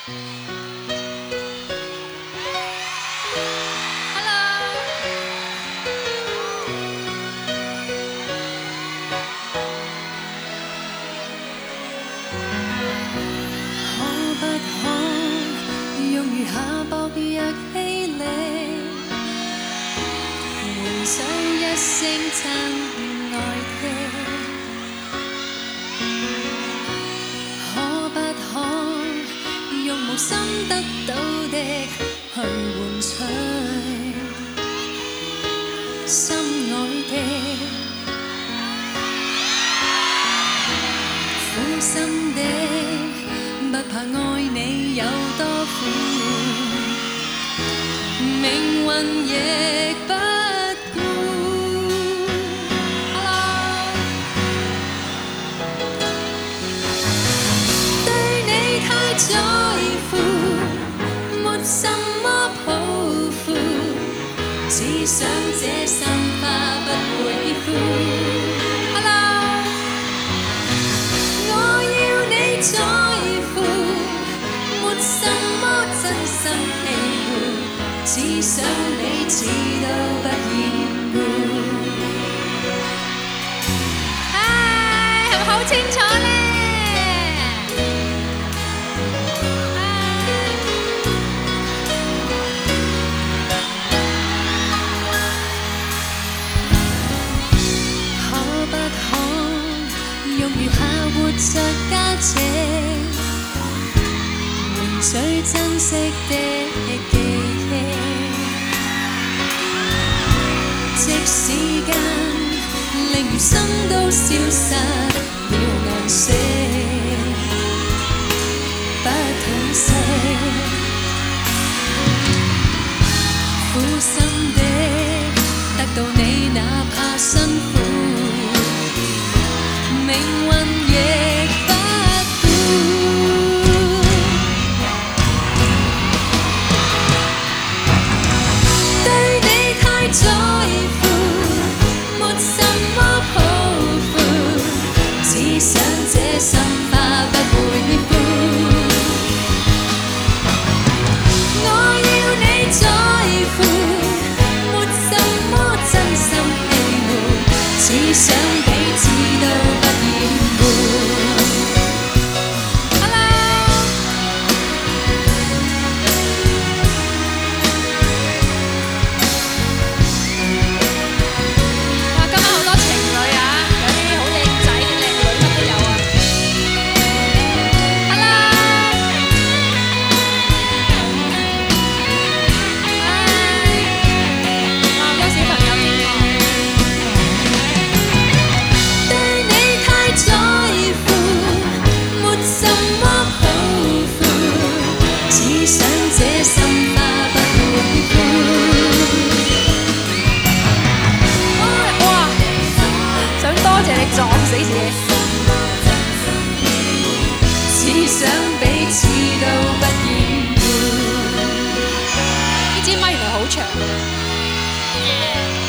下薄若氣力，換取一聲親愛的，可不可用無心得到的去換取心愛的，苦心的，不怕愛你有多苦。命運亦不顧。對你太在乎，沒什麼抱負，只想這心花不會枯。我要你在乎，沒什麼真心喜惡。只想你知道不厭惡。唉，係咪好清楚呢？可不可用餘下活着交情，換最珍惜的記憶？即使間令餘生都消失了顏色，不痛惜，苦心的得到你哪怕辛苦，命運亦不對你太在乎，沒什麼抱負，只想這心花不會枯。我要你在乎，沒什麼真心喜惡，只想彼此都不厭惡。撞死自己，只想彼此都不厭惡。呢支咪原來好長。